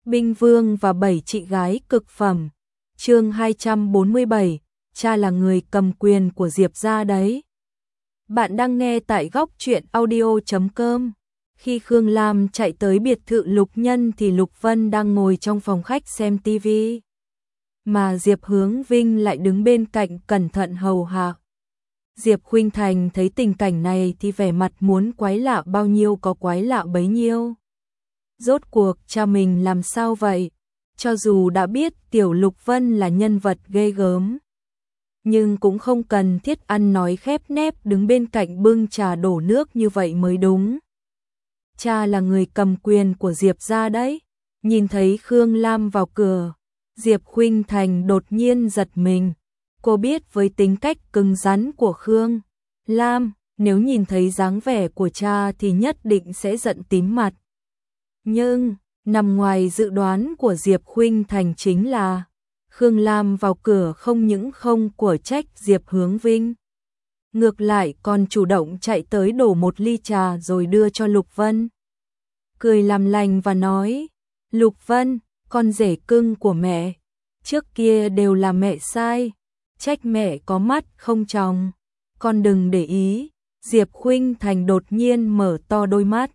Binh Vương và 7 chị gái cực phẩm. Chương 247, cha là người cầm quyền của Diệp gia đấy. Bạn đang nghe tại góc truyện audio.com. Khi Khương Lam chạy tới biệt thự Lục Nhân thì Lục Vân đang ngồi trong phòng khách xem tivi, mà Diệp Hướng Vinh lại đứng bên cạnh cẩn thận hầu hạ. Diệp Khuynh Thành thấy tình cảnh này thì vẻ mặt muốn quái lạ bao nhiêu có quái lạ bấy nhiêu. Rốt cuộc cha mình làm sao vậy? Cho dù đã biết Tiểu Lục Vân là nhân vật ghê gớm, nhưng cũng không cần thiết ăn nói khép nép đứng bên cạnh bưng trà đổ nước như vậy mới đúng. Cha là người cầm quyền của Diệp gia đấy. Nhìn thấy Khương Lam vào cửa, Diệp Khuynh Thành đột nhiên giật mình. Cô biết với tính cách cứng rắn của Khương Lam, nếu nhìn thấy dáng vẻ của cha thì nhất định sẽ giận tím mặt. Nhưng, nằm ngoài dự đoán của Diệp Khuynh Thành chính là Khương Lam vào cửa không những không của trách Diệp Hướng Vinh, ngược lại còn chủ động chạy tới đổ một ly trà rồi đưa cho Lục Vân. Cười làm lành và nói, Lục Vân, con rể cưng của mẹ, trước kia đều là mẹ sai, trách mẹ có mắt không tròng, con đừng để ý. Diệp Khuynh Thành đột nhiên mở to đôi mắt.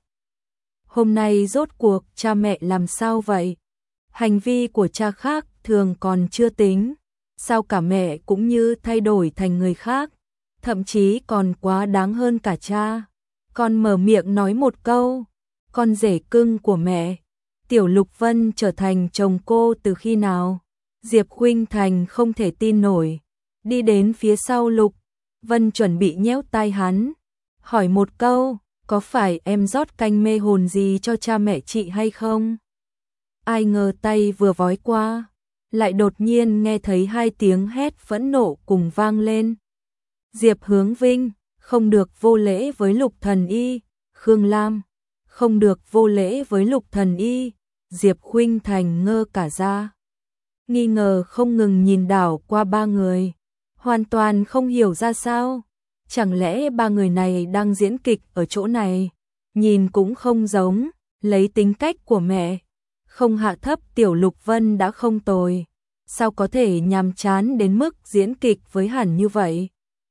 Hôm nay rốt cuộc cha mẹ làm sao vậy? Hành vi của cha khác thường còn chưa tính, sao cả mẹ cũng như thay đổi thành người khác, thậm chí còn quá đáng hơn cả cha. Con mở miệng nói một câu, con rể cưng của mẹ, Tiểu Lục Vân trở thành chồng cô từ khi nào? Diệp Khuynh Thành không thể tin nổi, đi đến phía sau Lục Vân chuẩn bị nhéo tai hắn, hỏi một câu, có phải em rót canh mê hồn gì cho cha mẹ chị hay không? Ai ngờ tay vừa vói qua, lại đột nhiên nghe thấy hai tiếng hét phẫn nộ cùng vang lên. Diệp Hướng Vinh, không được vô lễ với Lục Thần Y. Khương Lam, không được vô lễ với Lục Thần Y. Diệp Khuynh Thành ngơ cả ra, nghi ngờ không ngừng nhìn đảo qua ba người, hoàn toàn không hiểu ra sao. Chẳng lẽ ba người này đang diễn kịch ở chỗ này? Nhìn cũng không giống, lấy tính cách của mẹ, không hạ thấp Tiểu Lục Vân đã không tồi, sao có thể nhàm chán đến mức diễn kịch với hẳn như vậy?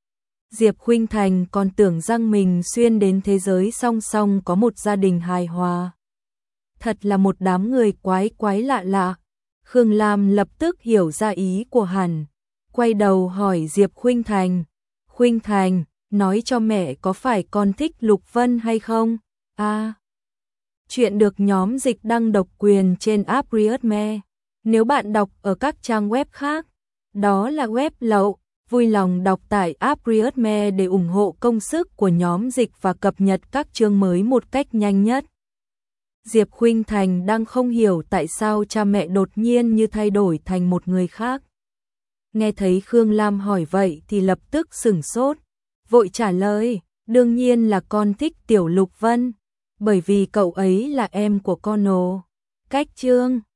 Diệp Khuynh Thành còn tưởng rằng mình xuyên đến thế giới song song có một gia đình hài hòa. Thật là một đám người quái quái lạ lạ. Khương Lam lập tức hiểu ra ý của hắn, quay đầu hỏi Diệp Khuynh Thành, Khuynh Thành, nói cho mẹ có phải con thích Lục Vân hay không? Chuyện được nhóm dịch đăng độc quyền trên app Readme. Nếu bạn đọc ở các trang web khác, đó là web lậu. Vui lòng đọc tại app Readme để ủng hộ công sức của nhóm dịch và cập nhật các chương mới một cách nhanh nhất. Diệp Khuynh Thành đang không hiểu tại sao cha mẹ đột nhiên như thay đổi thành một người khác. Nghe thấy Khương Lam hỏi vậy thì lập tức sửng sốt, vội trả lời, đương nhiên là con thích Tiểu Lục Vân, bởi vì cậu ấy là em của con ồ. Cách chương